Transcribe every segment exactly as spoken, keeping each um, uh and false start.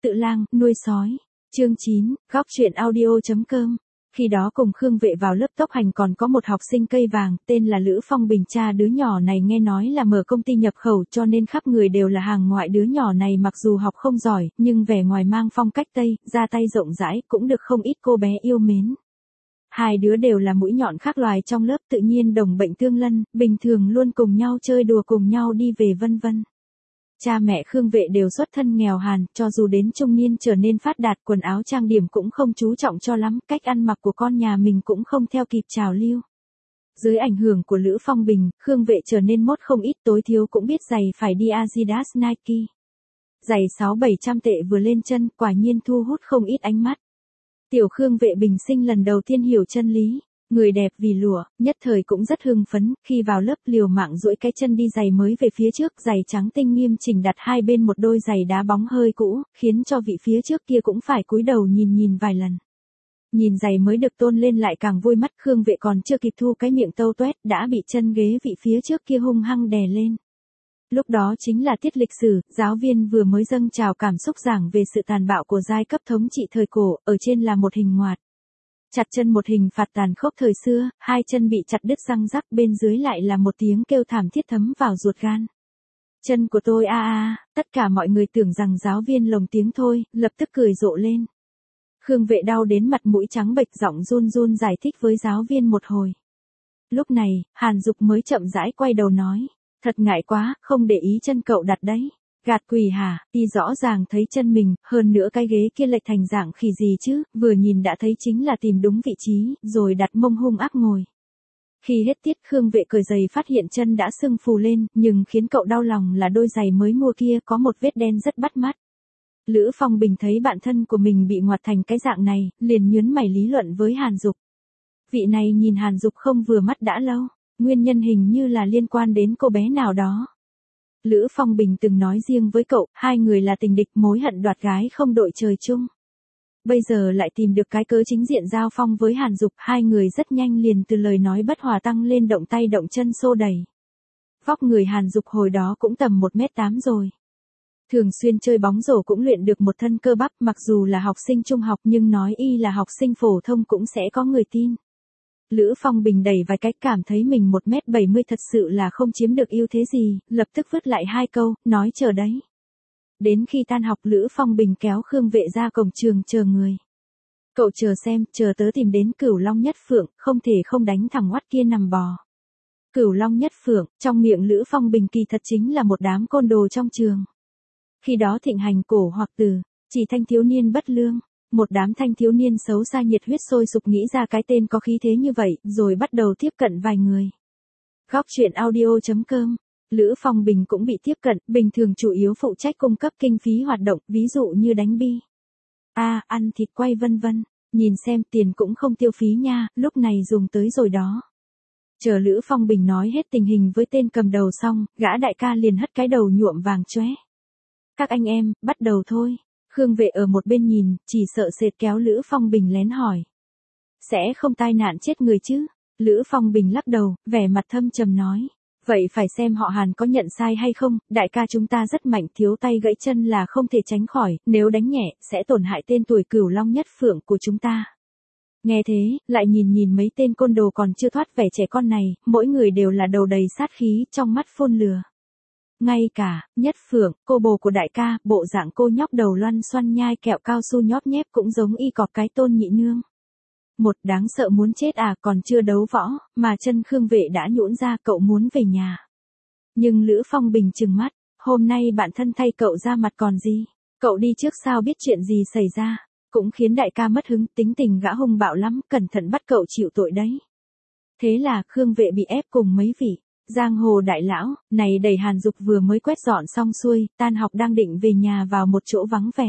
tự lang, nuôi sói. Chương chín, góc truyện audio.com. Khi đó cùng Khương Vệ vào lớp tốc hành còn có một học sinh cây vàng, tên là Lữ Phong Bình. Cha đứa nhỏ này nghe nói là mở công ty nhập khẩu cho nên khắp người đều là hàng ngoại. Đứa nhỏ này mặc dù học không giỏi, nhưng vẻ ngoài mang phong cách Tây, ra tay rộng rãi, cũng được không ít cô bé yêu mến. Hai đứa đều là mũi nhọn khác loài trong lớp, tự nhiên đồng bệnh tương lân, bình thường luôn cùng nhau chơi đùa, cùng nhau đi về vân vân. Cha mẹ Khương Vệ đều xuất thân nghèo hàn, cho dù đến trung niên trở nên phát đạt, quần áo trang điểm cũng không chú trọng cho lắm, cách ăn mặc của con nhà mình cũng không theo kịp trào lưu. Dưới ảnh hưởng của Lữ Phong Bình, Khương Vệ trở nên mốt không ít, tối thiếu cũng biết giày phải đi Adidas Nike. Giày sáu bảy trăm tệ vừa lên chân, quả nhiên thu hút không ít ánh mắt. Tiểu Khương Vệ bình sinh lần đầu tiên hiểu chân lý, người đẹp vì lụa, nhất thời cũng rất hưng phấn, khi vào lớp liều mạng duỗi cái chân đi giày mới về phía trước, giày trắng tinh nghiêm chỉnh đặt hai bên một đôi giày đá bóng hơi cũ, khiến cho vị phía trước kia cũng phải cúi đầu nhìn nhìn vài lần. Nhìn giày mới được tôn lên lại càng vui mắt, Khương Vệ còn chưa kịp thu cái miệng tâu toét, đã bị chân ghế vị phía trước kia hung hăng đè lên. Lúc đó chính là tiết lịch sử, giáo viên vừa mới dâng trào cảm xúc giảng về sự tàn bạo của giai cấp thống trị thời cổ, ở trên là một hình ngoạt. Chặt chân một hình phạt tàn khốc thời xưa, hai chân bị chặt đứt răng rắc, bên dưới lại là một tiếng kêu thảm thiết thấm vào ruột gan. Chân của tôi a a, tất cả mọi người tưởng rằng giáo viên lồng tiếng thôi, lập tức cười rộ lên. Khương Vệ đau đến mặt mũi trắng bệch, giọng run run giải thích với giáo viên một hồi. Lúc này, Hàn Dục mới chậm rãi quay đầu nói, thật ngại quá, không để ý chân cậu đặt đấy. Gạt quỷ hả, y rõ ràng thấy chân mình, hơn nữa cái ghế kia lệch thành dạng khỉ gì chứ, vừa nhìn đã thấy chính là tìm đúng vị trí, rồi đặt mông hung ác ngồi. Khi hết tiết, Khương Vệ cởi giày phát hiện chân đã sưng phù lên, nhưng khiến cậu đau lòng là đôi giày mới mua kia có một vết đen rất bắt mắt. Lữ Phong Bình thấy bạn thân của mình bị ngoặt thành cái dạng này, liền nhướng mày lý luận với Hàn Dục. Vị này nhìn Hàn Dục không vừa mắt đã lâu, nguyên nhân hình như là liên quan đến cô bé nào đó. Lữ Phong Bình từng nói riêng với cậu, hai người là tình địch, mối hận đoạt gái không đội trời chung. Bây giờ lại tìm được cái cớ chính diện giao phong với Hàn Dục, hai người rất nhanh liền từ lời nói bất hòa tăng lên động tay động chân xô đẩy. Vóc người Hàn Dục hồi đó cũng tầm một mét tám rồi. Thường xuyên chơi bóng rổ cũng luyện được một thân cơ bắp, mặc dù là học sinh trung học nhưng nói y là học sinh phổ thông cũng sẽ có người tin. Lữ Phong Bình đẩy vài cách cảm thấy mình một mét bảy mươi thật sự là không chiếm được ưu thế gì, lập tức vứt lại hai câu, nói chờ đấy. Đến khi tan học Lữ Phong Bình kéo Khương Vệ ra cổng trường chờ người. Cậu chờ xem, chờ tớ tìm đến Cửu Long Nhất Phượng, không thể không đánh thằng oắt kia nằm bò. Cửu Long Nhất Phượng, trong miệng Lữ Phong Bình kỳ thật chính là một đám côn đồ trong trường. Khi đó thịnh hành cổ hoặc từ, chỉ thanh thiếu niên bất lương. Một đám thanh thiếu niên xấu xa nhiệt huyết sôi sục nghĩ ra cái tên có khí thế như vậy, rồi bắt đầu tiếp cận vài người. Góc truyện audio.com. Lữ Phong Bình cũng bị tiếp cận, bình thường chủ yếu phụ trách cung cấp kinh phí hoạt động, ví dụ như đánh bi. A, à, ăn thịt quay vân vân. Nhìn xem tiền cũng không tiêu phí nha, lúc này dùng tới rồi đó. Chờ Lữ Phong Bình nói hết tình hình với tên cầm đầu xong, gã đại ca liền hất cái đầu nhuộm vàng chóe. Các anh em, bắt đầu thôi. Khương Vệ ở một bên nhìn, chỉ sợ sệt kéo Lữ Phong Bình lén hỏi. Sẽ không tai nạn chết người chứ? Lữ Phong Bình lắc đầu, vẻ mặt thâm trầm nói. Vậy phải xem họ Hàn có nhận sai hay không, đại ca chúng ta rất mạnh, thiếu tay gãy chân là không thể tránh khỏi, nếu đánh nhẹ, sẽ tổn hại tên tuổi Cửu Long Nhất Phượng của chúng ta. Nghe thế, lại nhìn nhìn mấy tên côn đồ còn chưa thoát vẻ trẻ con này, mỗi người đều là đầu đầy sát khí, trong mắt phun lửa. Ngay cả, Nhất Phượng, cô bồ của đại ca, bộ dạng cô nhóc đầu loăn xoăn nhai kẹo cao su nhóp nhép cũng giống y cọp cái Tôn Nhị Nương. Một đáng sợ muốn chết à, còn chưa đấu võ, mà chân Khương Vệ đã nhũn ra, cậu muốn về nhà. Nhưng Lữ Phong Bình trừng mắt, hôm nay bạn thân thay cậu ra mặt còn gì, cậu đi trước sao biết chuyện gì xảy ra, cũng khiến đại ca mất hứng, tính tình gã hung bạo lắm, cẩn thận bắt cậu chịu tội đấy. Thế là Khương Vệ bị ép cùng mấy vị giang hồ đại lão, này đẩy Hàn Dục vừa mới quét dọn xong xuôi, tan học đang định về nhà vào một chỗ vắng vẻ.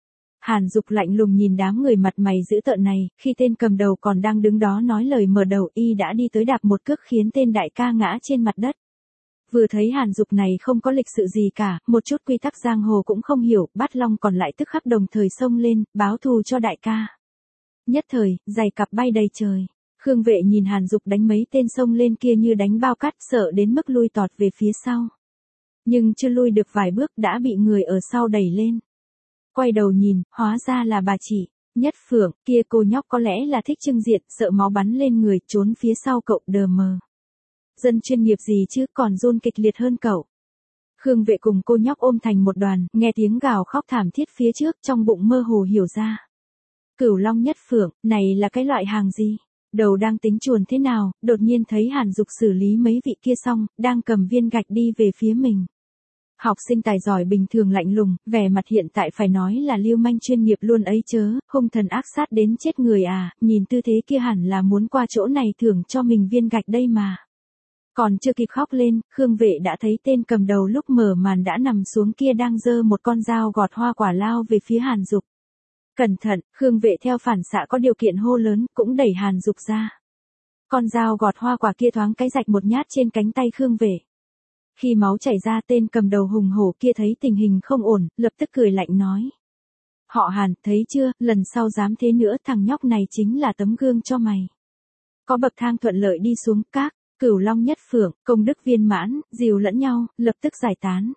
Hàn Dục lạnh lùng nhìn đám người mặt mày dữ tợn này, khi tên cầm đầu còn đang đứng đó nói lời mở đầu, y đã đi tới đạp một cước khiến tên đại ca ngã trên mặt đất. Vừa thấy Hàn Dục này không có lịch sự gì cả, một chút quy tắc giang hồ cũng không hiểu, Bát Long còn lại tức khắc đồng thời xông lên, báo thù cho đại ca. Nhất thời, giày cặp bay đầy trời. Khương Vệ nhìn Hàn Dục đánh mấy tên xông lên kia như đánh bao cát, sợ đến mức lui tọt về phía sau. Nhưng chưa lui được vài bước đã bị người ở sau đẩy lên. quay đầu nhìn, hóa ra là bà chị. Nhất Phượng, kia cô nhóc có lẽ là thích trưng diện, sợ máu bắn lên người, trốn phía sau cậu đờ mờ. Dân chuyên nghiệp gì chứ, còn run kịch liệt hơn cậu. Khương Vệ cùng cô nhóc ôm thành một đoàn, nghe tiếng gào khóc thảm thiết phía trước, trong bụng mơ hồ hiểu ra. Cửu Long Nhất Phượng, này là cái loại hàng gì? Đầu đang tính chuồn thế nào, đột nhiên thấy Hàn Dục xử lý mấy vị kia xong, đang cầm viên gạch đi về phía mình. Học sinh tài giỏi bình thường lạnh lùng, vẻ mặt hiện tại phải nói là lưu manh chuyên nghiệp luôn ấy chớ, hung thần ác sát đến chết người à, nhìn tư thế kia hẳn là muốn qua chỗ này thưởng cho mình viên gạch đây mà. Còn chưa kịp khóc lên, Khương Vệ đã thấy tên cầm đầu lúc mở màn đã nằm xuống kia đang giơ một con dao gọt hoa quả lao về phía Hàn Dục. Cẩn thận, Khương Vệ theo phản xạ có điều kiện hô lớn, cũng đẩy Hàn Dục ra. Con dao gọt hoa quả kia thoáng cái rạch một nhát trên cánh tay Khương Vệ. Khi máu chảy ra, tên cầm đầu hùng hổ kia thấy tình hình không ổn, lập tức cười lạnh nói. Họ Hàn, thấy chưa, lần sau dám thế nữa thằng nhóc này chính là tấm gương cho mày. Có bậc thang thuận lợi đi xuống các, Cửu Long Nhất Phượng, công đức viên mãn, dìu lẫn nhau, lập tức giải tán.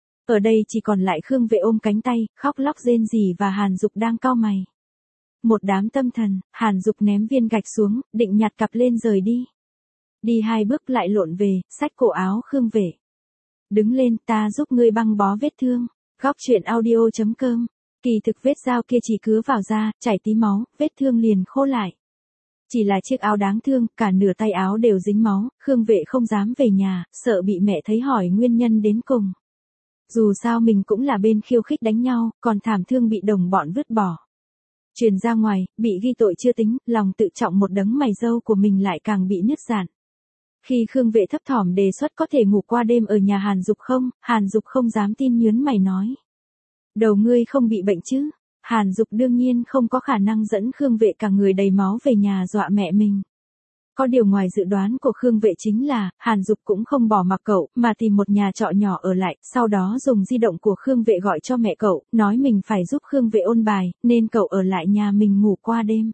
Ở đây chỉ còn lại Khương Vệ ôm cánh tay, khóc lóc rên rỉ và Hàn Dục đang cau mày. Một đám tâm thần, Hàn Dục ném viên gạch xuống, định nhặt cặp lên rời đi. Đi hai bước lại lộn về, xách cổ áo Khương Vệ. Đứng lên, ta giúp ngươi băng bó vết thương. Góc truyện audio chấm com. Kỳ thực vết dao kia chỉ cứa vào da, chảy tí máu, vết thương liền khô lại. Chỉ là chiếc áo đáng thương, cả nửa tay áo đều dính máu, Khương Vệ không dám về nhà, sợ bị mẹ thấy hỏi nguyên nhân đến cùng. Dù sao mình cũng là bên khiêu khích đánh nhau, còn thảm thương bị đồng bọn vứt bỏ. Truyền ra ngoài, bị ghi tội chưa tính, lòng tự trọng một đấng mày râu của mình lại càng bị nứt rạn. Khi Khương Vệ thấp thỏm đề xuất có thể ngủ qua đêm ở nhà Hàn Dục không, Hàn Dục không dám tin nhớn mày nói. Đầu ngươi không bị bệnh chứ? Hàn Dục đương nhiên không có khả năng dẫn Khương Vệ cả người đầy máu về nhà dọa mẹ mình. Có điều ngoài dự đoán của Khương Vệ chính là, Hàn Dục cũng không bỏ mặc cậu, mà tìm một nhà trọ nhỏ ở lại, sau đó dùng di động của Khương Vệ gọi cho mẹ cậu, nói mình phải giúp Khương Vệ ôn bài, nên cậu ở lại nhà mình ngủ qua đêm.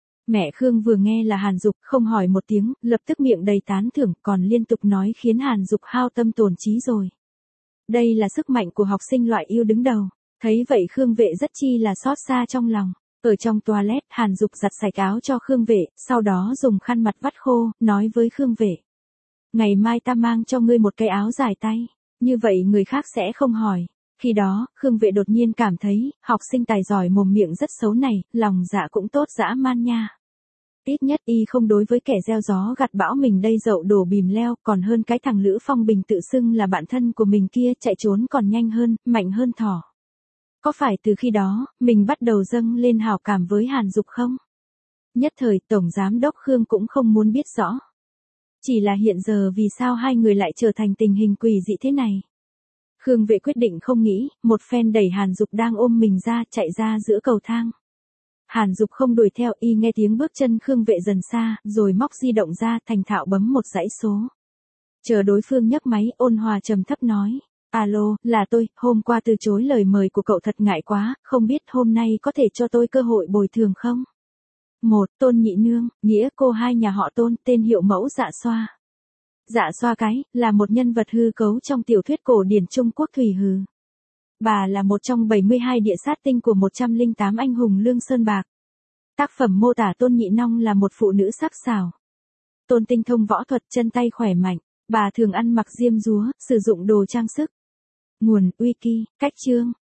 Mẹ Khương vừa nghe là Hàn Dục, không hỏi một tiếng, lập tức miệng đầy tán thưởng, còn liên tục nói khiến Hàn Dục hao tâm tổn trí rồi. Đây là sức mạnh của học sinh loại yêu đứng đầu. Thấy vậy Khương Vệ rất chi là xót xa trong lòng. Ở trong toilet, Hàn Dục giặt sạch áo cho Khương Vệ, sau đó dùng khăn mặt vắt khô, nói với Khương Vệ. Ngày mai ta mang cho ngươi một cái áo dài tay, như vậy người khác sẽ không hỏi. Khi đó, Khương Vệ đột nhiên cảm thấy, học sinh tài giỏi mồm miệng rất xấu này, lòng dạ cũng tốt dã man nha. Ít nhất y không đối với kẻ gieo gió gặt bão mình đây dậu đổ bìm leo, còn hơn cái thằng Lữ Phong Bình tự xưng là bạn thân của mình kia, chạy trốn còn nhanh hơn, mạnh hơn thỏ. Có phải từ khi đó, mình bắt đầu dâng lên hảo cảm với Hàn Dục không? Nhất thời Tổng Giám Đốc Khương cũng không muốn biết rõ. Chỉ là hiện giờ vì sao hai người lại trở thành tình hình quỷ dị thế này? Khương Vệ quyết định không nghĩ, một phen đẩy Hàn Dục đang ôm mình ra, chạy ra giữa cầu thang. Hàn Dục không đuổi theo, y nghe tiếng bước chân Khương Vệ dần xa, rồi móc di động ra, thành thạo bấm một dãy số. Chờ đối phương nhấc máy, ôn hòa trầm thấp nói. Alo, là tôi, hôm qua từ chối lời mời của cậu thật ngại quá, không biết hôm nay có thể cho tôi cơ hội bồi thường không? Một, Tôn Nhị Nương, nghĩa cô hai nhà họ Tôn, tên hiệu mẫu Dạ Xoa. Dạ Xoa cái, là một nhân vật hư cấu trong tiểu thuyết cổ điển Trung Quốc Thủy Hừ. Bà là một trong bảy mươi hai địa sát tinh của một trăm lẻ tám anh hùng Lương Sơn Bạc. Tác phẩm mô tả Tôn Nhị Nong là một phụ nữ sắc sảo. Tôn tinh thông võ thuật, chân tay khỏe mạnh, bà thường ăn mặc diêm dúa, sử dụng đồ trang sức. Nguồn, Wiki, cách chương.